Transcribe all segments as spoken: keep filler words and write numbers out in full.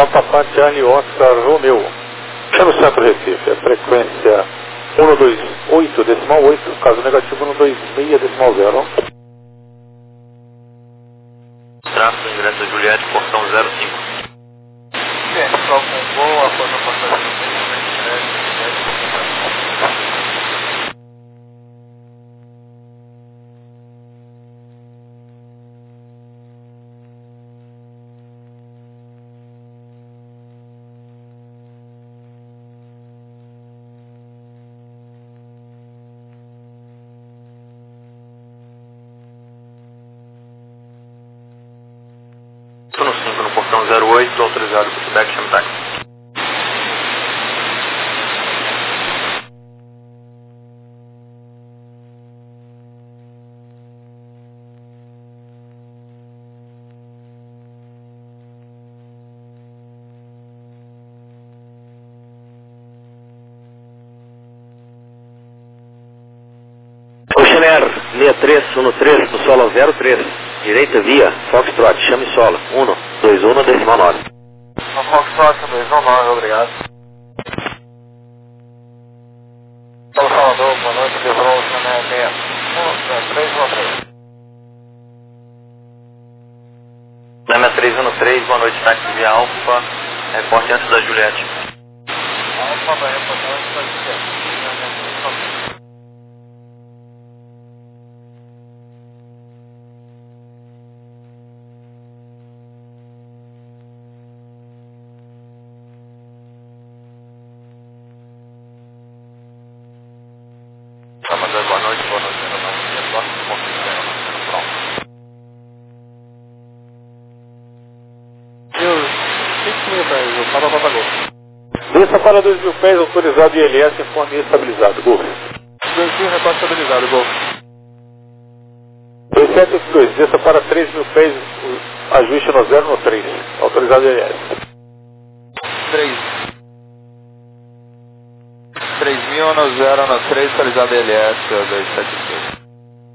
Papa Papa Charlie Oscar Romeu. Chama o Centro Recife, a frequência cento e vinte e oito, decimal oito, caso negativo cento e vinte e seis, decimal zero. Tráfego, ingresso a Juliette, portão zero cinco. Sim, só com voo, após a passagem do meio, ingresso, no cinco, no portão zero oito, autorizado para o feedback chame táxi. Ocean Air, linha três, um três, no solo zero três, direita via, Foxtrot, chame solo, um, dois, um, decimal nove. a Foxtrot dois um nove, obrigado. São Salvador, boa noite, devolou o Chanel seis um três um três. Lema três um três, boa noite, táxi via Alfa, reporte antes da Juliette. Alfa vai reportar antes da Juliette. Salvador, boa noite, boa noite, zero nove, dia próximo, ponto zero nove, pronto. Deus, cinco mil pés, o Papa Papagol. Desça para dois mil pés, autorizado I L S, informe estabilizado. Gol. dois mil, repasse estabilizado, Gol. dois sete oito dois, desça para três mil pés, ajuste no zero no três, autorizado I L S. três. três mil no zero no três, atualizado L S dois sete dois.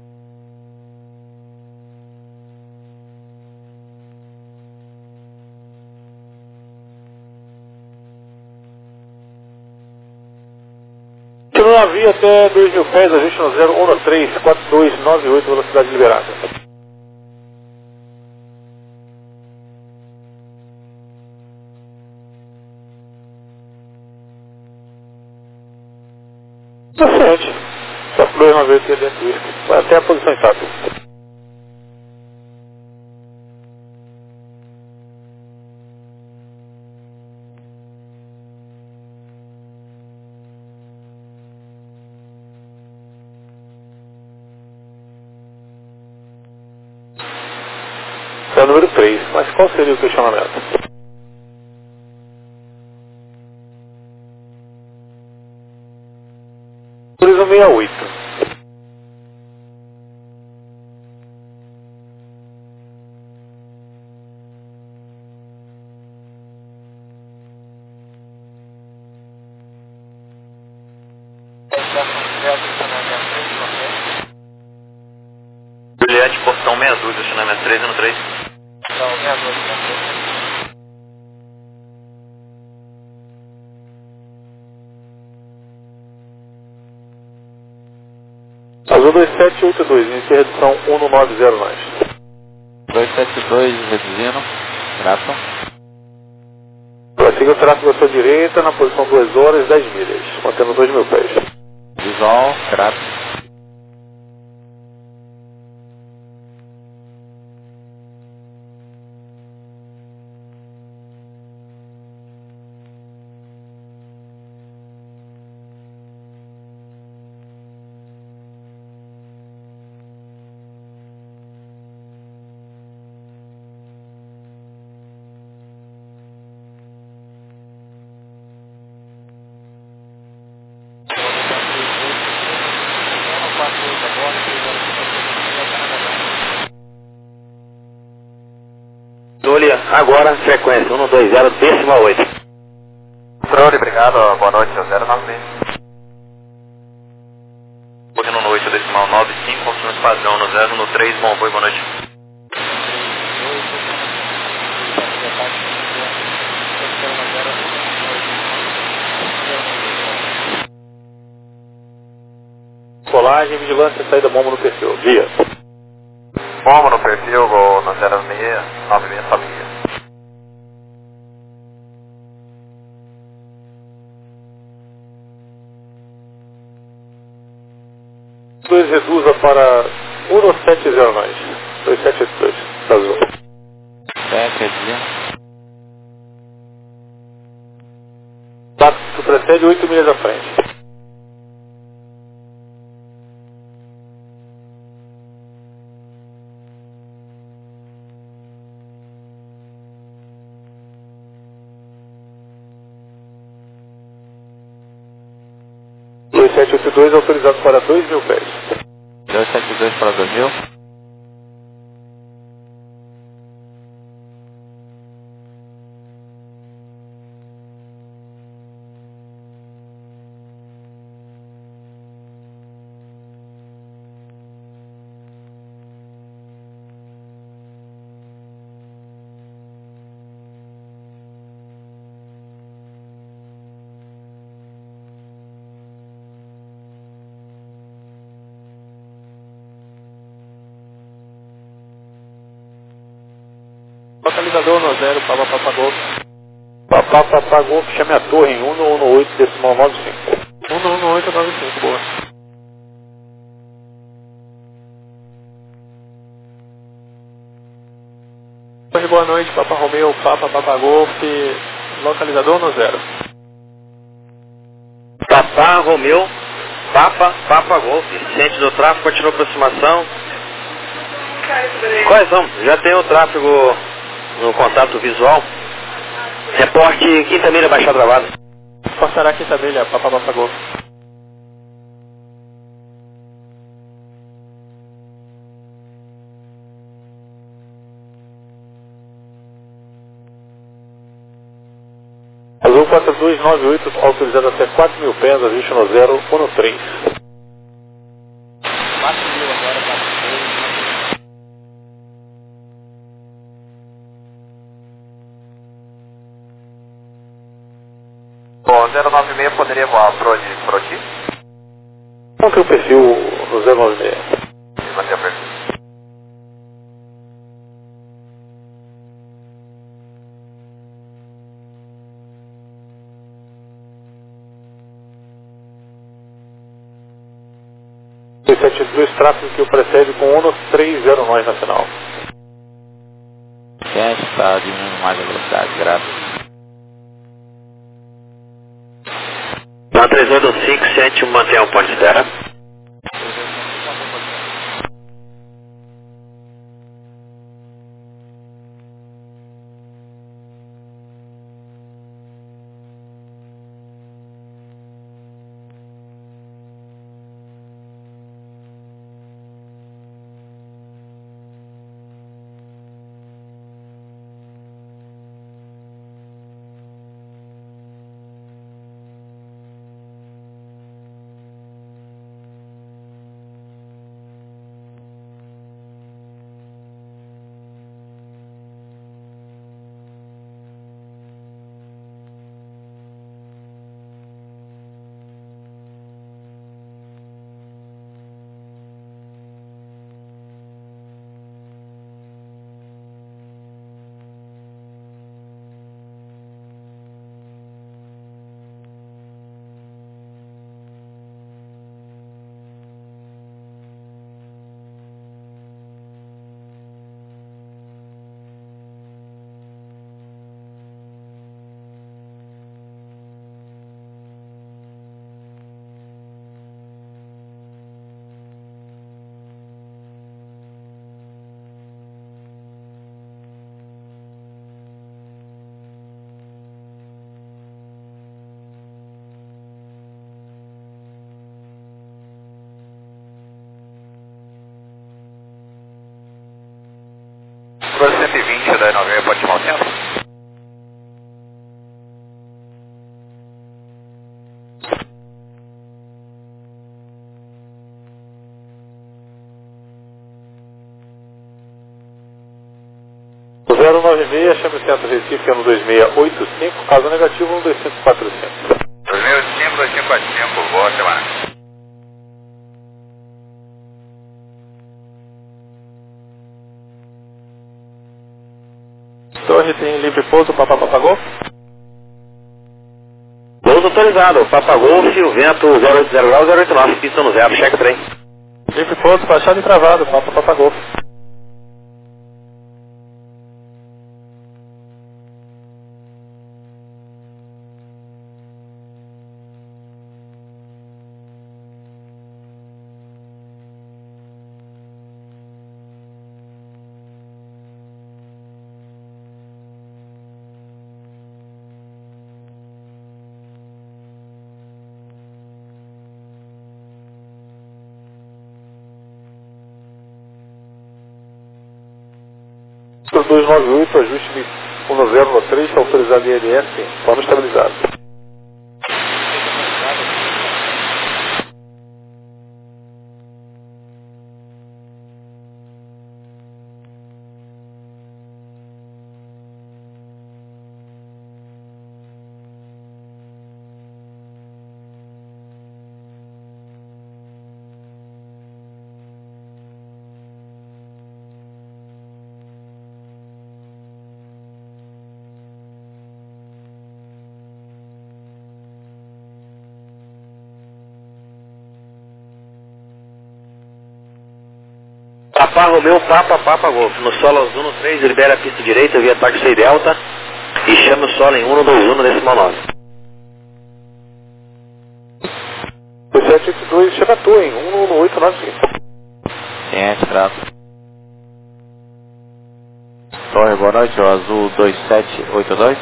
Continua a via até dois mil pés, ajuste no zero um no três, quatro dois nove oito, velocidade liberada. Paciente. Só por dois nove oito dentro do isco. Vai até a posição intacta. É o número três, mas qual seria o questionamento? Turismo sessenta e oito. Juliette, portão meia dúzia, estacionamento três um três. Não, meia dúzia, meia dúzia. Azul dois sete oito dois, inicia redução um no nove zero nove. dois sete dois, reduzindo. Graça. Prossiga o tráfego à sua direita na posição duas horas e dez milhas, mantendo dois mil pés. Visual, graça. Julia, agora, frequência um dois zero, decimal oito. Controle, obrigado, boa noite, zero nove seis. Booking no oito, decimal nove cinco, confirmação padrão no zero no três, bom voo, boa noite. decolagem, vigilância, saída bomba no perfil. Via. Bomba no perfil, gol no zero seis nove seis, sobe guia. dois reduza para um sete zero nove. dois sete oito dois. Azul. sete, reduzindo. Tu precede oito milhas à frente. dois sete oito dois autorizado para dois mil pés. dois sete dois para dois mil. Localizador no zero, Papa Papa Golf. Papa Papa Golf, chame a torre em um um oito decimal nove cinco. um um oito nove cinco, boa. Boa noite, Papa Romeo, Papa Papa Golf, localizador no zero. Papa Romeo, Papa Papa Golf, ciente do tráfego, continua a aproximação. Quais são? Já tem o tráfego no contato visual. Reporte quinta milha, Baixada Travada. Passará quinta milha, Papa Papa Golf. Azul quatro dois nove oito, autorizado até quatro mil pés, ajuste no zero, um três. quatro mil agora, quatro mil. Bom, zero nove seis poderia voar pro de Proti? Manter o perfil no zero nove seis. Manter o perfil. dois sete dois, tráfego que o precede com um três zero nove na final. Sete, está diminuindo mais a velocidade, graças. Na três oito cinco sete, mantenha o ponto de terra. cento e vinte da nove pode chamar o centro? zero nove seis, chame o centro Recife, ano dois seis oito cinco, caso negativo, um dois cinco quatro cinco. dois seis oito cinco, dois cinco quatro cinco, boa semana. Torre tem livre pouso, Papa Papa Golf. Pouso autorizado, Papa Golf, o vento zero oito zero graus, zero oito nove, pista no zero, checa trem. Livre pouso, baixado e travado, Papa Papa Golf. dois nove oito, ajuste cento no três, autorizado em I L S, plano estabilizado. Papa Romeu, Papa Papa Golf, no solo azul no três, libera a pista direita via táxi delta e chama o solo em um dois um decimal nove. sete oito dois, chama a tua em um oito nove cinco. Ciente, grato. Torre, boa noite, o azul dois sete oito dois.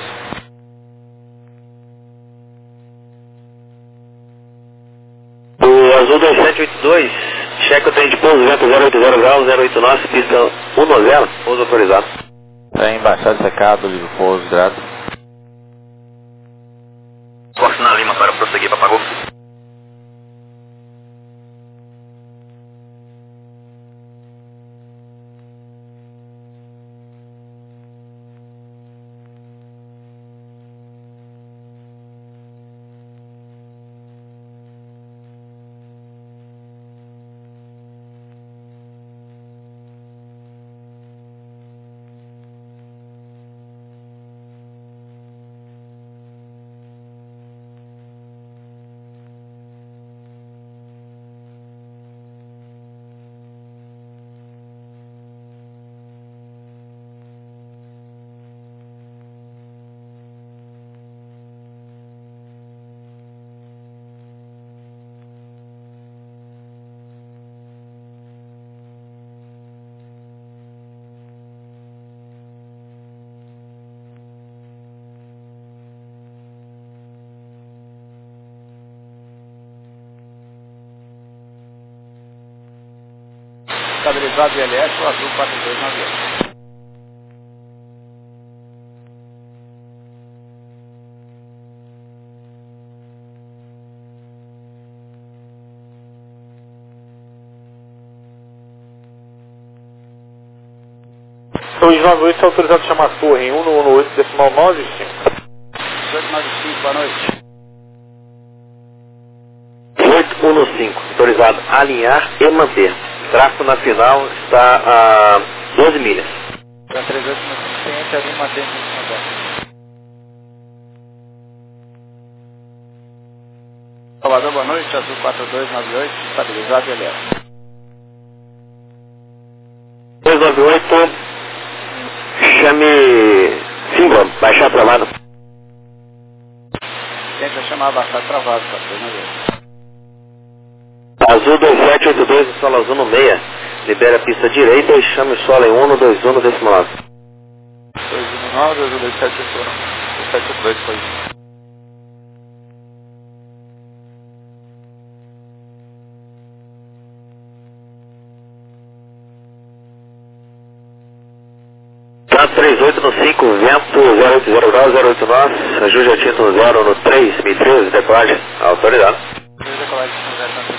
O azul dois sete oito dois, checa o trem de pouso, vento zero oito zero graus, zero oito nove, pista um zero, pouso autorizado. Trem baixado secado, livre pouso, grato. Forte na Lima para prosseguir, Papa Golf. Estabilizado I L S, o azul quatro dois nove oito. dois nove oito, autorizado a chamar a torre em um oito decimal nove cinco. oito nove cinco, boa noite. oito um cinco, autorizado a alinhar e manter. Tráfego na final está a doze milhas. três oito cinco, ciente, ali mantém em Salvador, boa noite, azul quatro dois nove oito, estabilizado I L S. dois nove oito, chame símbolo, baixar travado. Tenta chamar abaixado travado, quatro dois nove oito. Azul dois sete oito dois, o solo azul no meia, libera a pista direita e chame o solo em um dois um decimal nove. dois um nove, azul dois sete oito dois, foi. Tá três oito no cinco, vento zero oito zero graus, zero oito nove, ajuste a título zero no três, mil e treze, decolagem, autorizado. Decolagem no zero na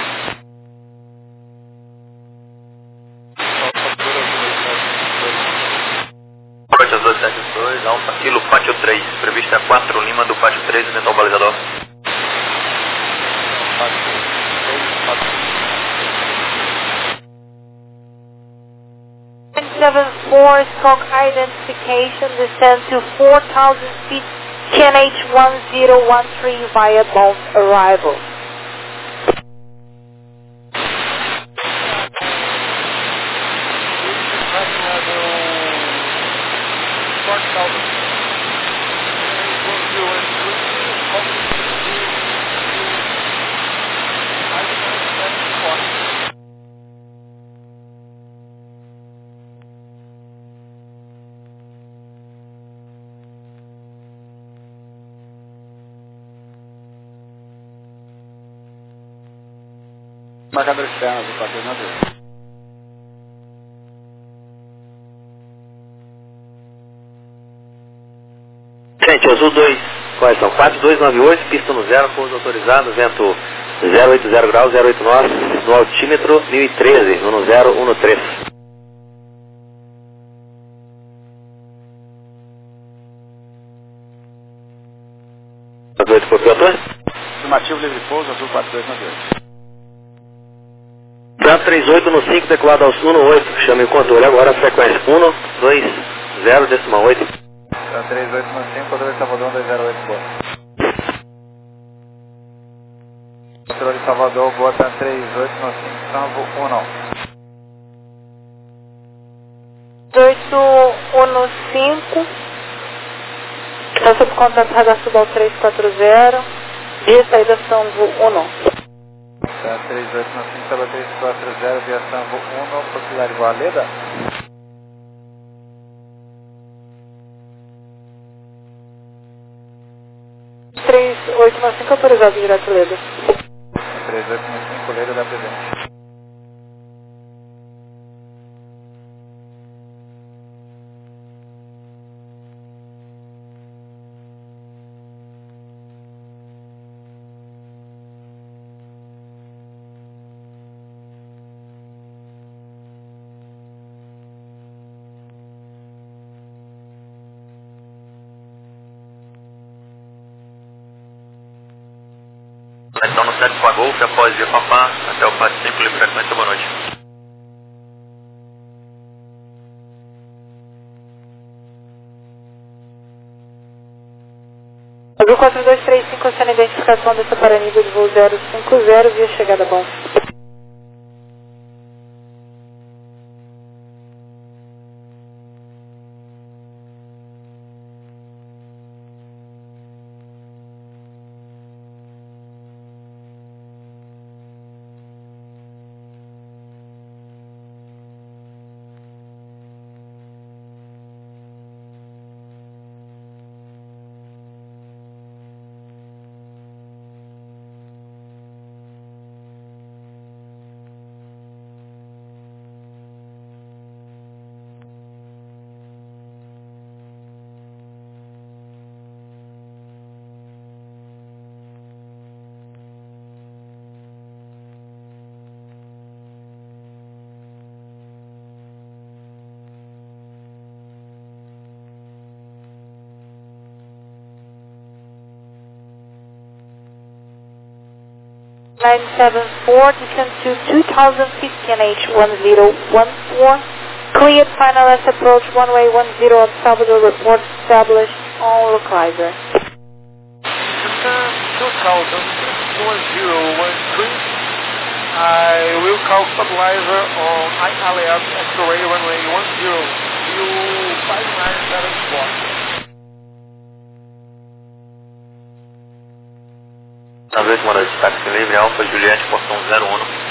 Corte dois sete dois, Alfa Kilo Pátio três, prevista quatro Lima do Pátio três, mental balizador. seven four, stroke identification, descend to four thousand feet, T N H one zero one three via bound arrival. Marcador externo, azul quatro dois nove oito. Gente, azul dois, quais são? quatro dois nove oito, pista no zero, pouso autorizado, vento zero oito zero graus, zero oito nós, no altímetro mil e treze, no zero um três. oito por piloto? Afirmativo, livre pouso, azul quatro dois nove oito. Vento três oito no cinco, teclado aos um oito, chame o controle agora, a frequência um dois zero decimal oito. Vento três oito no cinco, controle Salvador um dois zero oito, boa. Controle Salvador, boa, Vento três oito no cinco, salvo um. oito um no cinco, está sob contato radar Sudal três quatro zero, via saída Sambo um. Vento três oito no cinco, Saba três quatro zero, via Sambo um, possibilidade igual a Leda. três oito no cinco, autorizado direto Leda. três oito no cinco, Leda da presente. Então no sete para Golf, após Via Papá, até o Pátio cinco, livre frequência, boa noite. Azul quatro dois três cinco, sendo identificação dessa para nível de voo zero cinco zero, via chegada bom. nine seven four, descend to two thousand feet, T N H one zero one four. Cleared, final S approach, one way one zero, El Salvador, report established on localizer. Descend two thousand feet, one zero one three. I will call stabilizer on I L S X-ray runway one zero, view five nine seven four. Talvez uma noite, táxi livre, Alfa Juliette, portão zero um.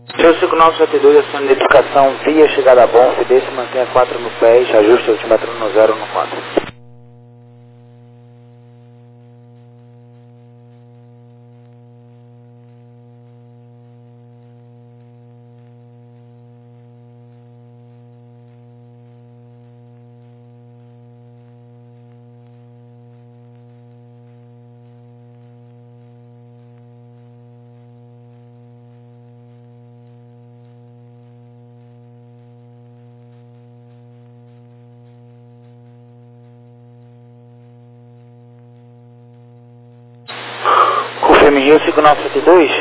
Seu cinco nove sete dois, acione identificação via chegada a bom, F D se mantenha quatro mil pés, ajuste altímetro no zero um quatro. Confirme Rio cinco nove sete dois,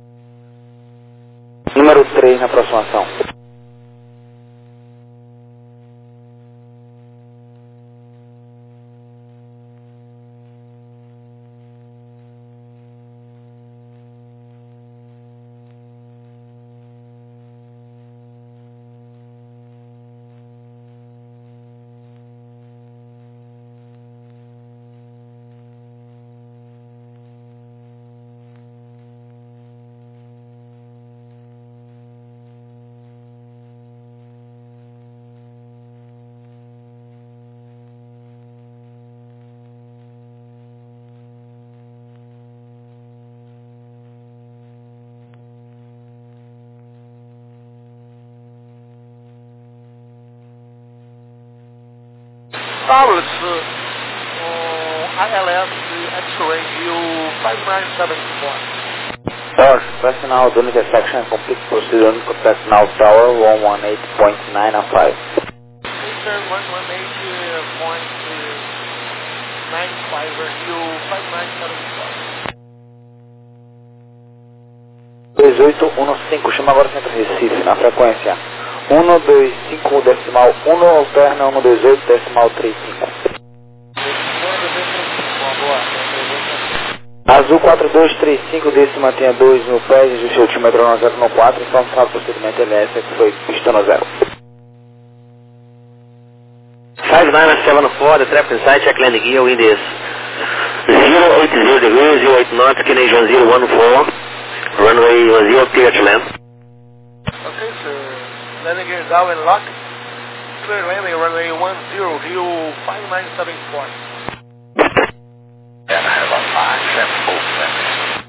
número três na aproximação. Taurus, uh, I L S X-ray view five nine seven four. Taurus, personnel do intersection and complete procedure on contact now tower one one eight point nine five. Eastern one one eight point nine five view five nine seven four. dois oito um cinco, chama agora Centro Recife, na frequência um dois cinco decimal um, alterna um dois oito decimal trinta e cinco. Azul quatro dois três cinco, desse mantenha dois mil pés, ajuste altímetro no zero um quatro, informe o procedimento L S que foi visto no zero. five nine seven four, the traffic inside, check landing gear, wind is zero eight zero degrees, zero eight knots, Canadian zero one four, runway one zero, clear to land. Okay, sir. Landing gear down and lock. Clear landing runway one zero, view five nine seven four. And I have a five seven four seven.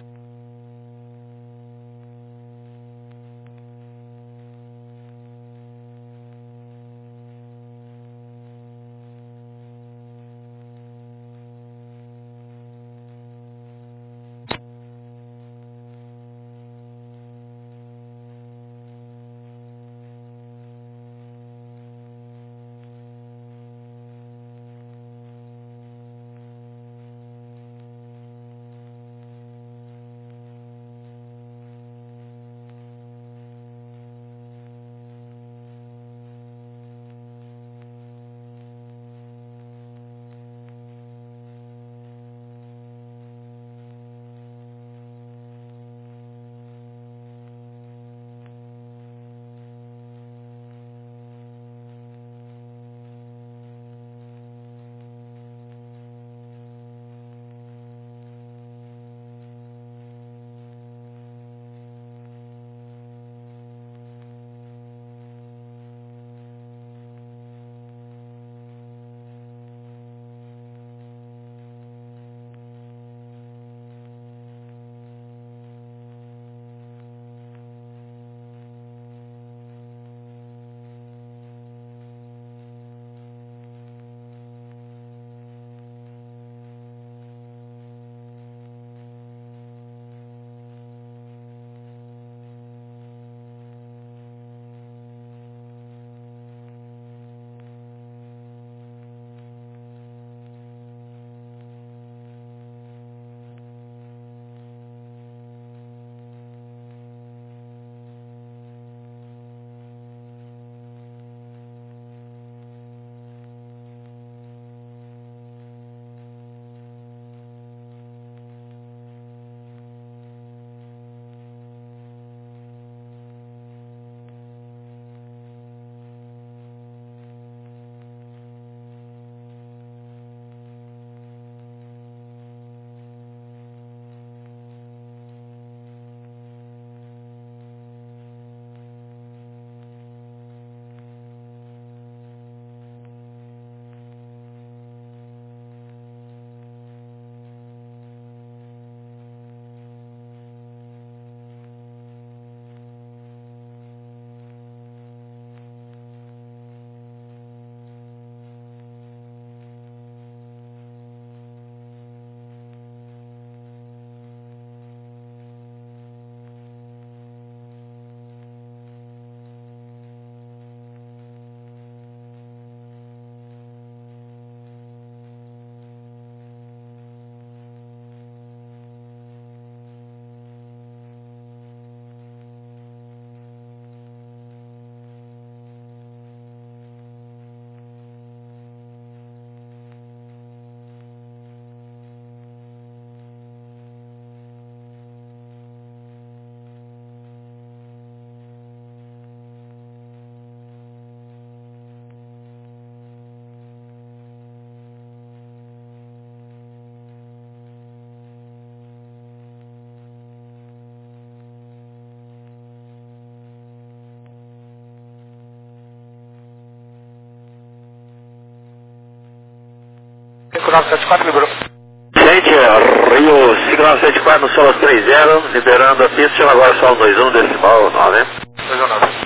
cinco nove sete quatro, liberou. Gente, Rio cinco nove sete quatro no solo três zero, liberando a pista, chama agora solo dois um, decimal nove. dois um nove.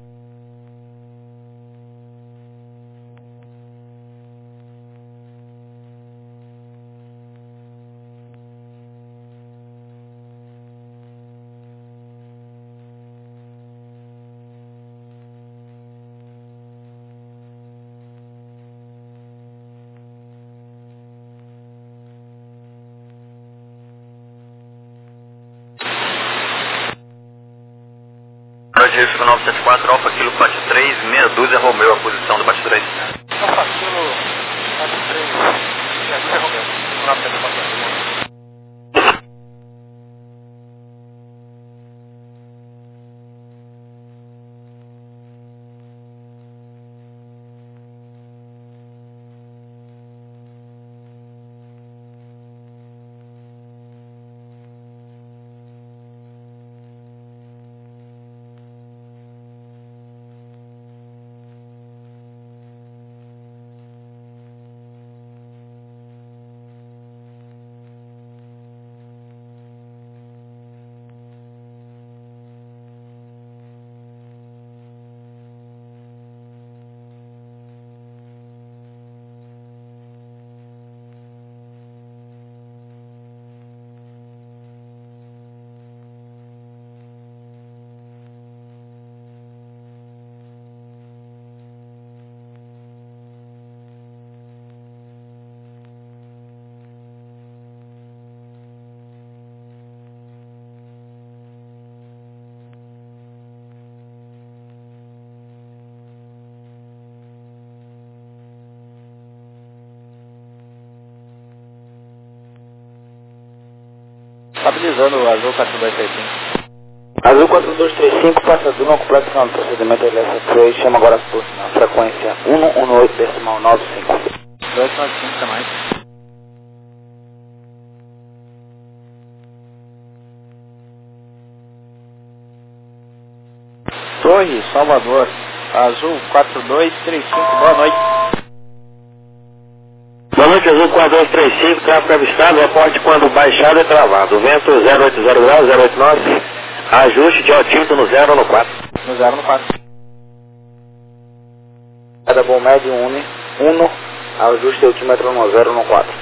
Roger cinco nove sete quatro, Alfa Kilo Pátio três, meia dúzia Romeu, a posição do Pátio três. Alfa Kilo Pátio três, meia dúzia Romeu, cinco nove sete quatro. Estabilizando o azul quatro dois três cinco. Azul quatro dois três cinco, passador não completo final do procedimento L S três, chama agora a na frequência um um oito decimal nove cinco. dois nove cinco tá mais. Torre, Salvador, Azul quatro dois três cinco, boa noite. Boa noite, Azul quatro dois três cinco, tráfego avistado, aporte quando baixado e travado. Vento zero oito zero graus, zero oito nove, ajuste de altímetro no zero no quatro. No zero no quatro. Cada bom médio um, ajuste altímetro no zero no quatro.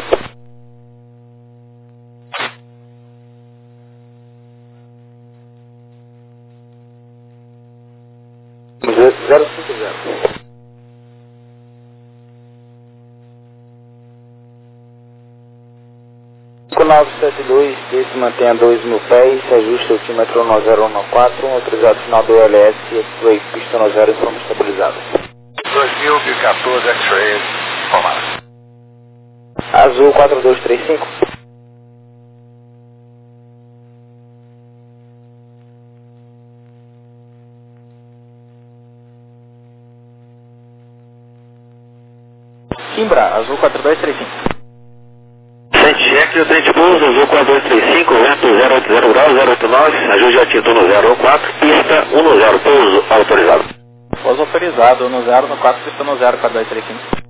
zero cinco zero. cinco nove sete dois, desse mantenha dois mil pés, ajuste altímetro no zero no quatro, autorizado final do L S, X-Ray, pista no zero, informe estabilizado. dois mil e quatorze X-Ray, formado. Azul quatro dois três cinco. Kimbra, Azul quatro dois três cinco. Cheque o trem de pouso, Azul quatro dois três cinco, vento zero oito zero graus, zero oito nove, ajuste de altímetro no zero quatro, pista um no zero, pouso autorizado. Pouso autorizado, no zero no quatro, pista no zero, quatro dois três cinco.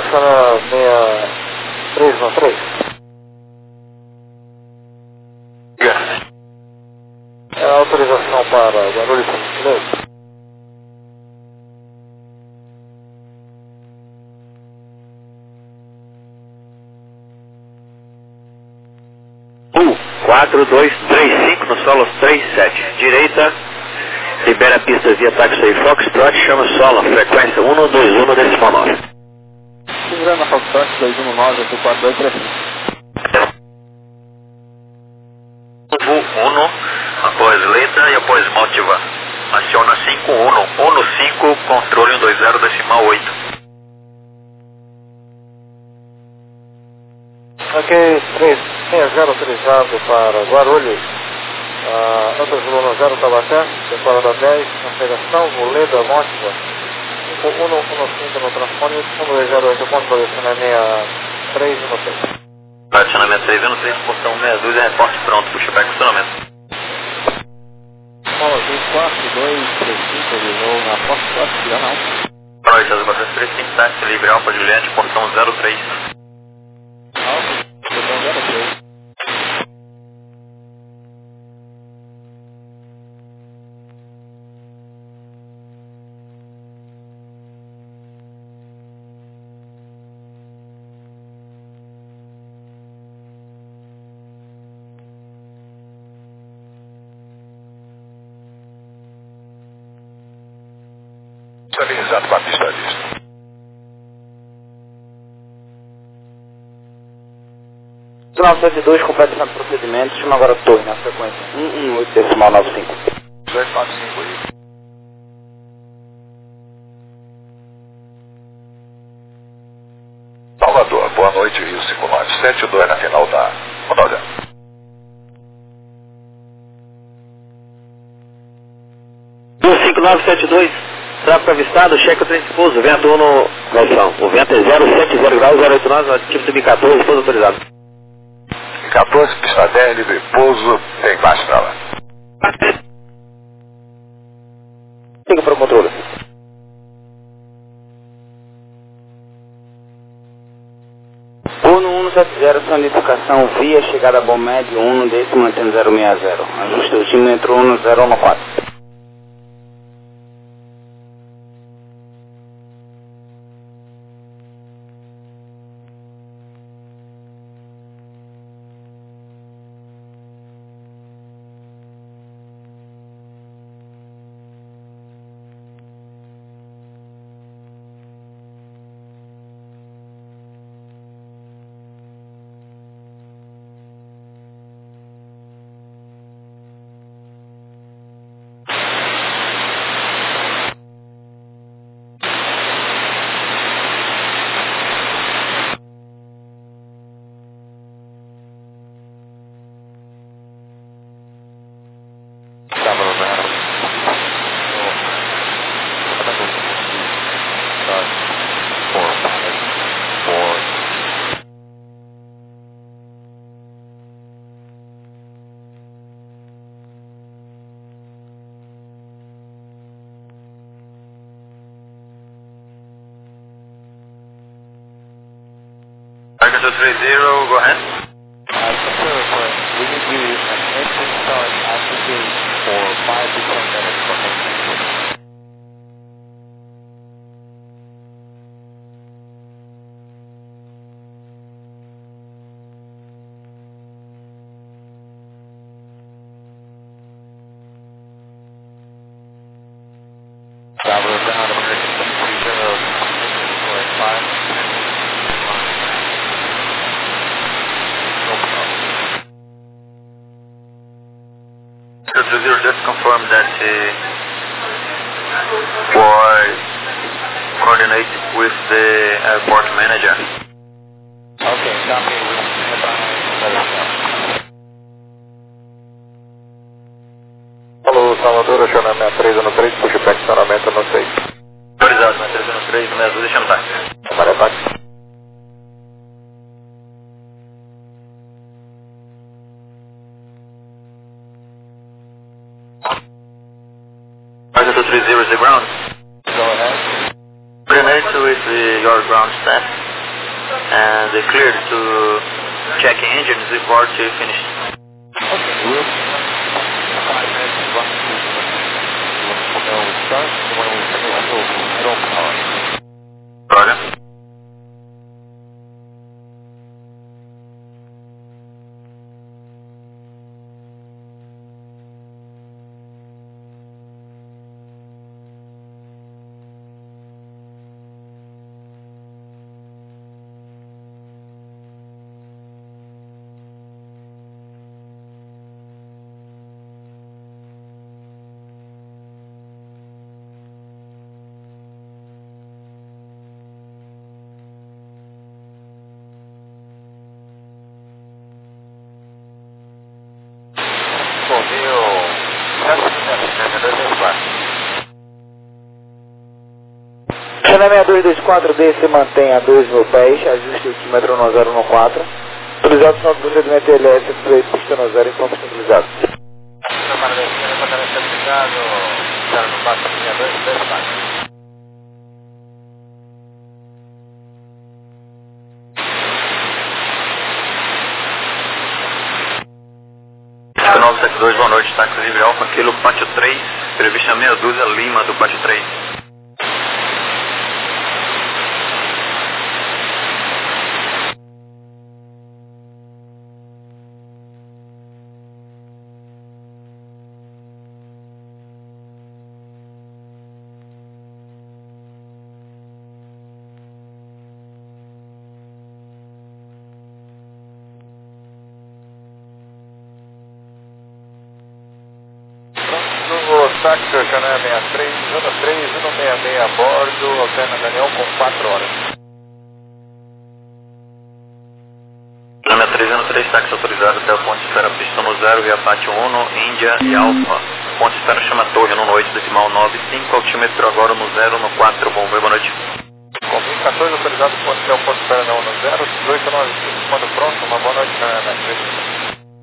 pista na seis três nove três. É a autorização para Guarulhos São quatro dois três cinco no solo três sete. Direita, libera a pista via Taxi Foxtrot, chama solo, frequência um dois um decimal nove. Segurando a Foxtrot dois um nove, oito quatro dois três cinco. um, após letra e após motiva. Aciona cinco um, um cinco, controle um dois zero decimal oito. Ok, três seis zero autorizado para Guarulhos. Uh, Antas Luna zero Tabaté, temporada dez, navegação, Voleda, Mótiva. cinco um um cinco no transpone, um dois zero oito, ponto de acionamento três um seis. Acionamento três um três, portão seis dois, reporte pronto, puxa para funcionamento. Bola dois quatro dois três cinco, de novo na porta quatro, diagonal. Boa noite, as baterias três cinco, táxi livre, Alfa Juliette, portão zero três. Alfa, portão zero três. Estabilizado com a pista à vista. nove sete dois, completando o procedimento, chama agora torre na frequência um um oito decimal nove cinco. dois nove cinco aí. Salvador, boa noite, Rio cinco nove sete dois na final da rodada. Rio cinco nove sete dois, tráfego avistado, cheque o trem de pouso, vento um no galpão. O vento é zero sete zero graus, zero oito nove, ativo do B quatorze, pouso autorizado. quatorze, pista dez, livre pouso, tem baixo pra lá. Siga para o controle. Uno um sete zero, sonificação via chegada a bom médio um décimo mantendo zero seis zero. Ajuste o altímetro um zero um quatro. Target two three zero, go ahead. Uh, we need you an engine start at the gate for five to ten minutes for engine. Traveler down, American two three zero, engine for five to ten minutes. two three zero, just confirm that uh, was coordinated with the airport manager. Okay, copy. Alô, Salvador, acionamento três um três, puxa para acionamento no seis. Autorizado, na três um três, no seis dois, deixa no táxi. Para táxi. Target two three zero is the ground. Go ahead. Coordinate with uh, your ground staff And they cleared to check engines report finished. Okay, we'll five minutes one two when we start and when we finish we'll drop power. Roger. Channel seis dois dois quatro D se mantém a dois mil pés, ajuste o altímetro no zero um quatro. Utilizado o sinal do procedimento L S, freio pista no zero em ponto estabilizado. nove sete dois, boa noite, táxi livre Alfa, quilo pátio três, prevista meia dúzia, Lima do pátio três. Táxi, Channel sessenta e três, zona três, zona sessenta e seis a bordo, alterna Daniel com quatro horas. Channel três zero três, táxi autorizado até o ponto de espera pista no zero, via Pátio um, Índia e Alfa. Ponto de espera chama Torre no oito, decimal nove cinco, altímetro agora no zero, no quatro, bom ver, boa noite. Comigo quatorze, autorizado até o ponto de espera no zero, dezoito nove cinco, quando pronto, uma boa noite, Channel sessenta e três.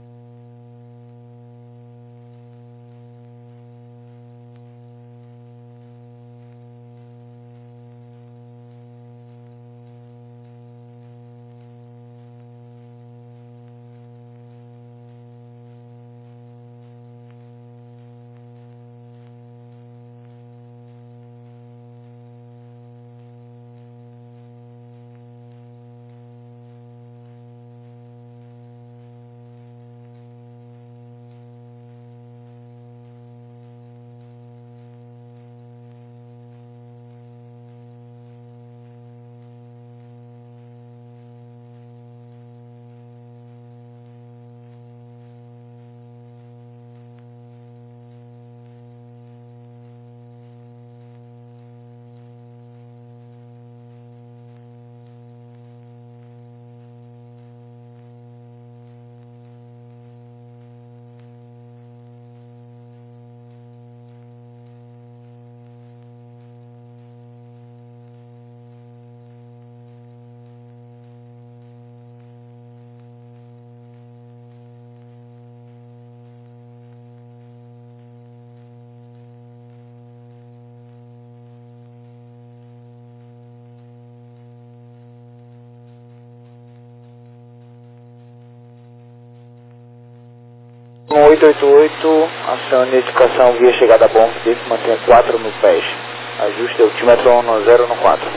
oito oito oito, acione a indicação via chegada a bom, desse mantenha quatro mil pés. Ajuste o altímetro no zero no quatro.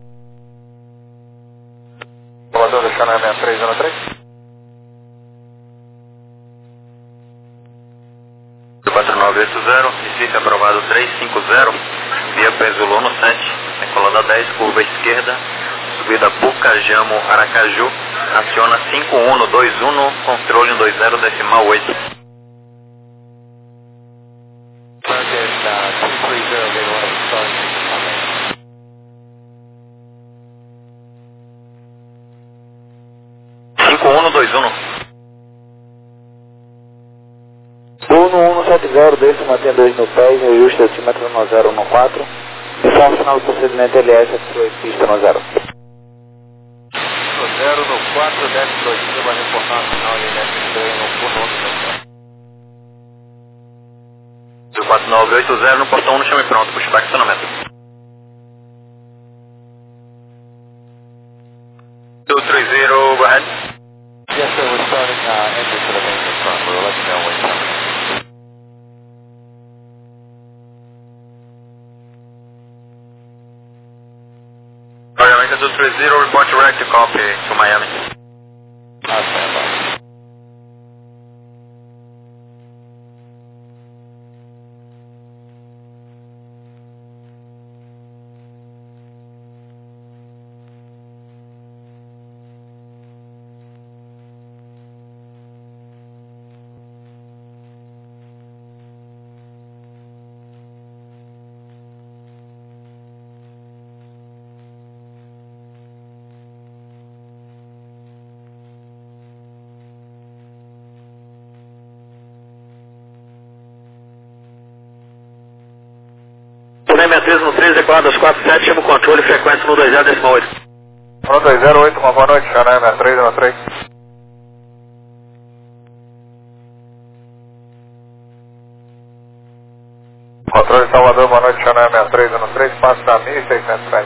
Salvador, deixando a sessenta e três zero três. quatro nove oito zero, Recife aprovado trezentos e cinquenta, via Pesulô no sete, decolada dez, curva esquerda, subida Pucajamo, Aracaju, aciona cinco um dois um, controle dois zero, decimal oito. cinco um dois um. um um sete zero, desse mantém dois mil pés, ajuste o altímetro no zero no quatro. Informe o final do procedimento L S, freio pista no zero. No zero no quatro, desce dois mil, vai reportar o final de L S três no ponto um. quatro nove oito zero no portão um, no chame pronto, pushback estacionamento. Azul trinta, report direct copy to Miami. Ah, tá. Miami três no três, decolado dos quatro sete, chama o controle, frequência no dois zero decimal oito. um dois zero oito, uma boa noite, Xanai três no três. Controle Salvador, boa noite, Xanai três no três, passo da mil e seiscentos pés.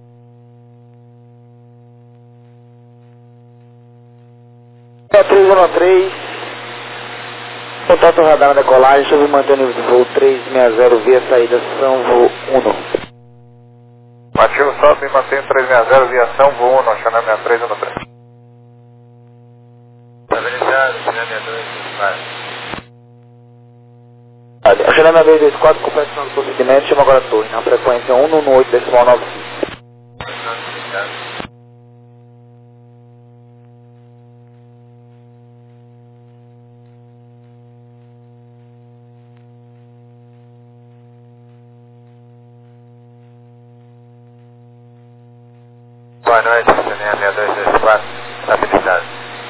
três no três, contato radar na decolagem, sobre manter o nível de voo trezentos e sessenta via saída São Voo um. Ativo Salto e mantenho trezentos e sessenta via São Voo um, Xanai três no três. Estabilizado, Xanai dois, vai. A Xanai dois dois quatro, competição do procedimento, chama agora a torre, na frequência um um oito decimal nove cinco. Boa noite, Xanai dois dois quatro, estabilizado.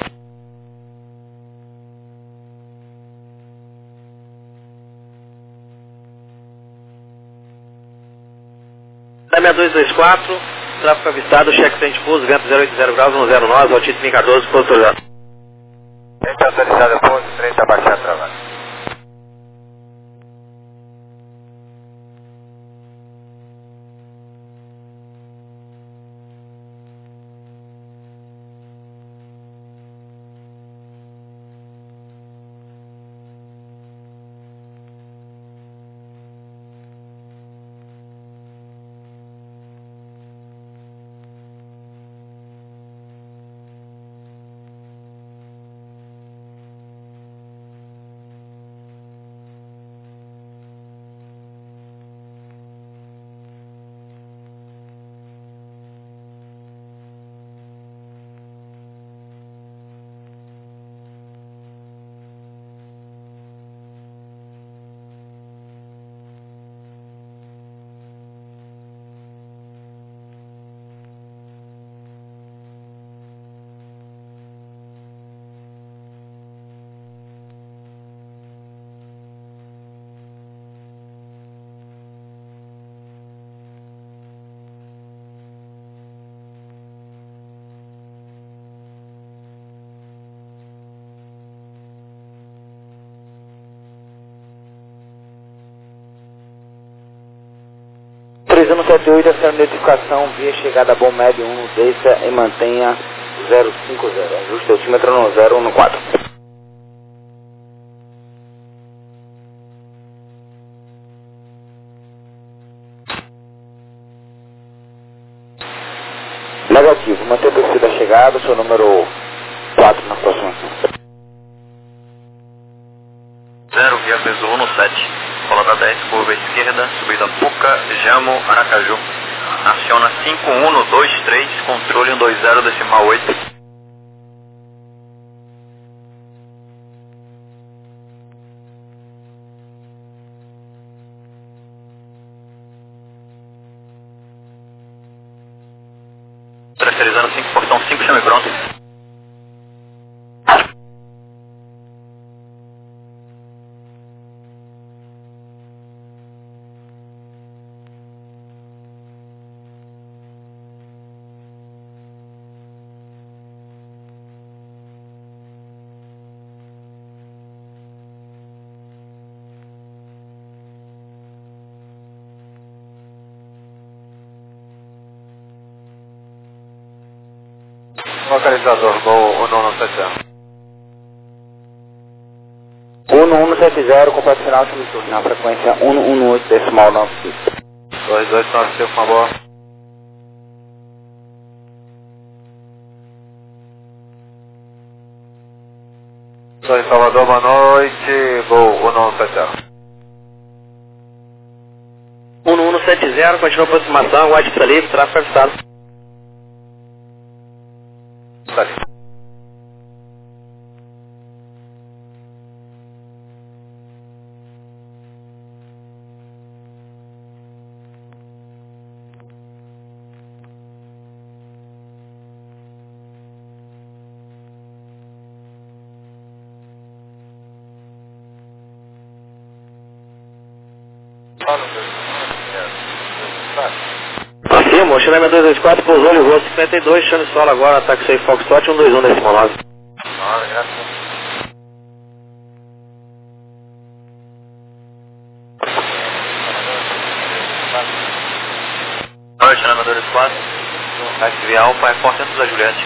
Miami dois dois quatro, tráfego avistado, cheque sem pouso, vento zero oito zero graus, um zero nove, altitude mil quatorze, pouso autorizado. Vento autorizado, pouso, trinta, abaixar, travado. três um sete oito, essa notificação via chegada bom médio um, desça e mantenha zero cinco zero, ajuste o altímetro no zero um quatro. Negativo, manter o perfil da chegada, seu número quatro na próxima. zero, via peso um no sete, colada dez, curva esquerda, subida Puca, Jamo, Aracaju. Aciona cinco um dois três, controle um dois zero decimal oito. Pressurizando cinco, portão cinco, chame pronto. Localizador, Gol um um sete zero. um um sete zero, completo final, chame turno, na frequência um um oito decimal nove cinco. dois dois nove cinco, uma boa. Torre Salvador, boa noite, Gol um um sete zero. um um sete zero, continua a aproximação, White está livre, tráfego avistado. Está livre. Afirmo, China dois dois quatro, pousou ali, voo cinquenta e dois, chame solo agora, ataque seis Foxtrot, um dois um decimal nove. Hora, graças. Oi, China dois dois quatro, táxi via Alfa, é por cento da Juliette.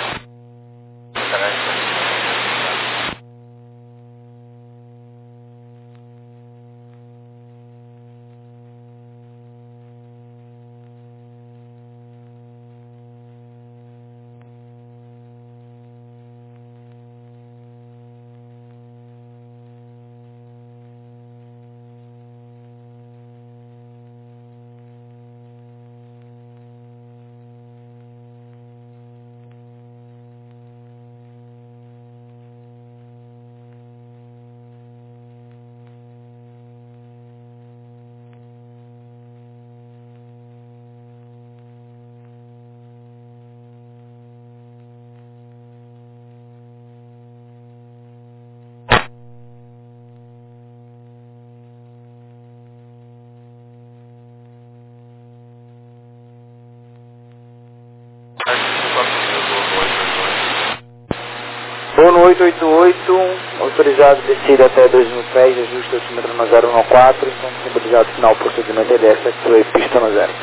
Voo no oito oito oito, autorizado descida até dois mil pés, ajuste altímetro no zero um quatro, então simbolizado final procedimento E D S, actuei pista no zero.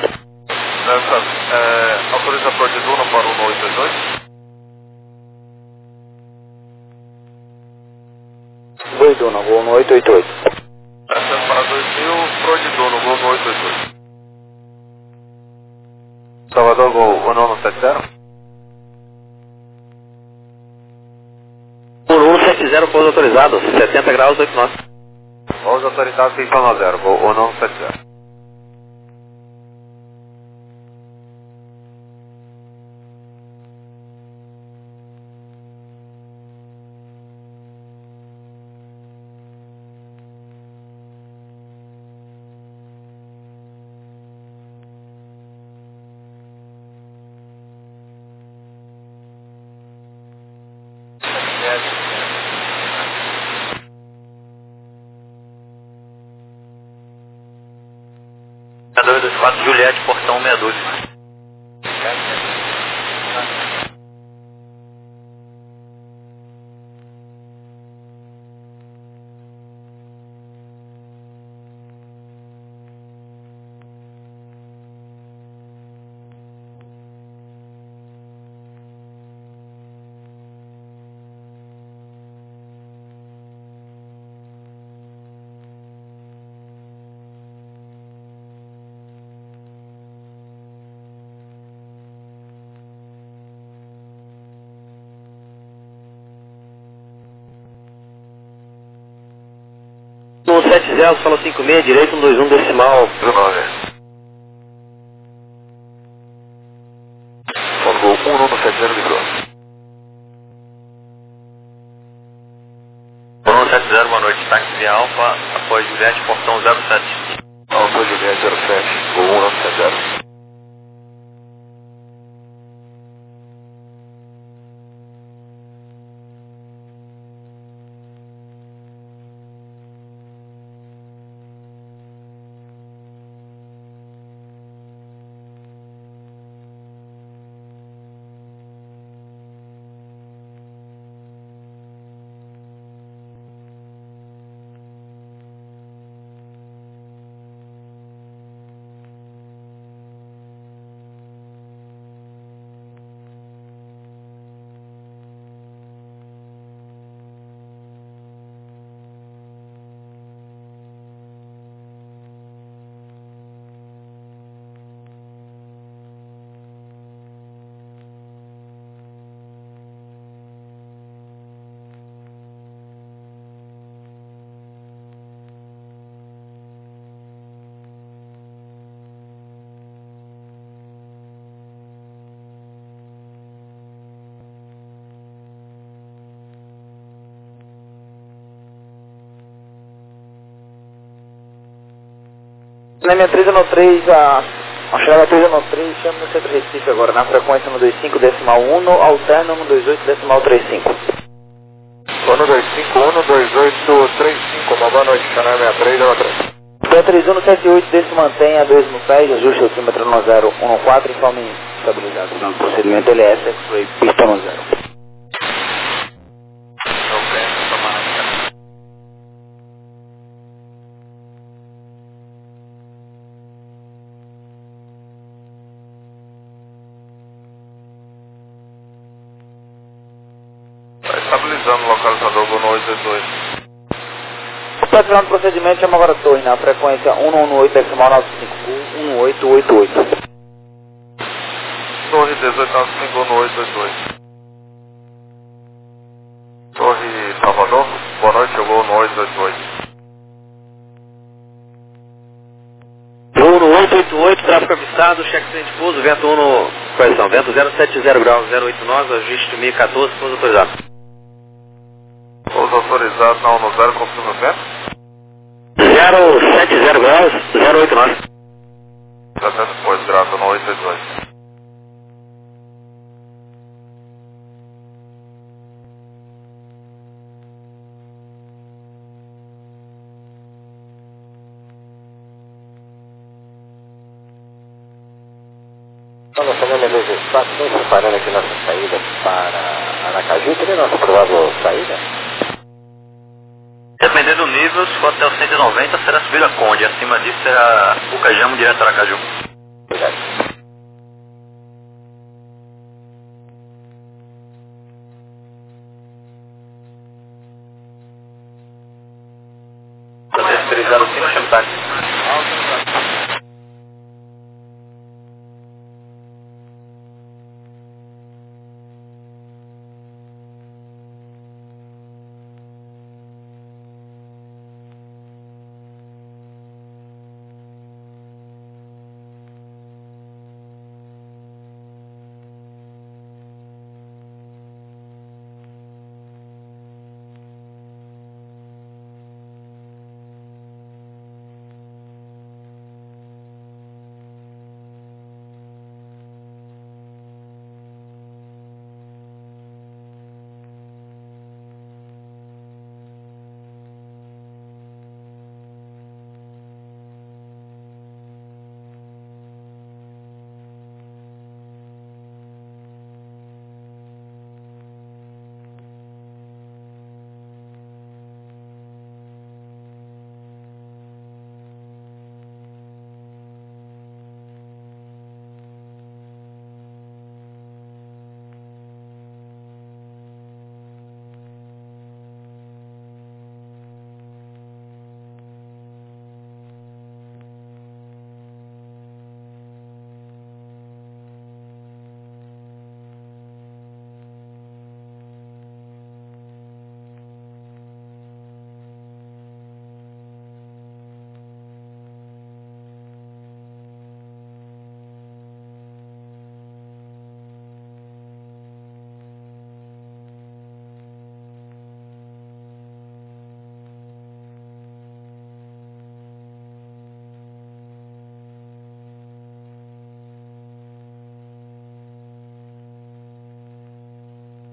É, autoriza a de Duna para o um oito oito dois. Voo Duna, voo no oito oito oito. Acesso para dois mil, Pro de Duna, Gol no oito oito oito. Salvador, Gol um um sete zero. um um sete zero, pouso autorizado, setenta graus, oito nós. Pouso autorizado, seis nove zero, Gol um um sete zero. dois dois quatro, Juliette, portão meia dúzia. um sete zero, solo cinco seis, direito, um dois um decimal. dezenove. Gol um um sete zero, livrou. um um sete zero, boa noite, táxi via Alfa, após Juliette, portão zero sete. Alfa Juliette zero sete, Gol um um sete zero. Na minha três um três, a, a chegada três um três, chama no centro Recife agora, na frequência um dois cinco decimal um, alterna um dois oito decimal trinta e cinco. um dois cinco, um dois oito, trinta e cinco, uma boa noite, canal sessenta e três um três. P três um sete oito, desse mantém a dois mil pés, ajuste o altímetro no zero um quatro e informe estabilizado. No procedimento L S, X-Ray, pista no zero. Está estabilizando o localizador do oito oito dois. Praticando o procedimento, chama agora a torre na frequência um um oito decimal nove cinco um oito oito oito. Torre dezoito nove cinco um oito oito dois. Torre Salvador, boa noite, chegou no oito oito oito. um no oito oito oito, tráfego avistado, cheque sem pouso, vento um no... Correção, vento zero sete zero graus, zero oito nove, ajuste mil e quatorze, pouso autorizado. Pouso autorizado na um no zero, confirma o vento? zero sete zero graus, zero oito nove. setenta e oito graus no oito oito oito. Nossa família dois quatro, estamos preparando aqui nossa saída para Aracaju. Qual é a nossa provável saída? Dependendo do nível, se for até o cento e noventa, será subida Conde. Acima disso será Pucajamo direto a Aracaju. Obrigado. Está terceirizado sim, chama táxi.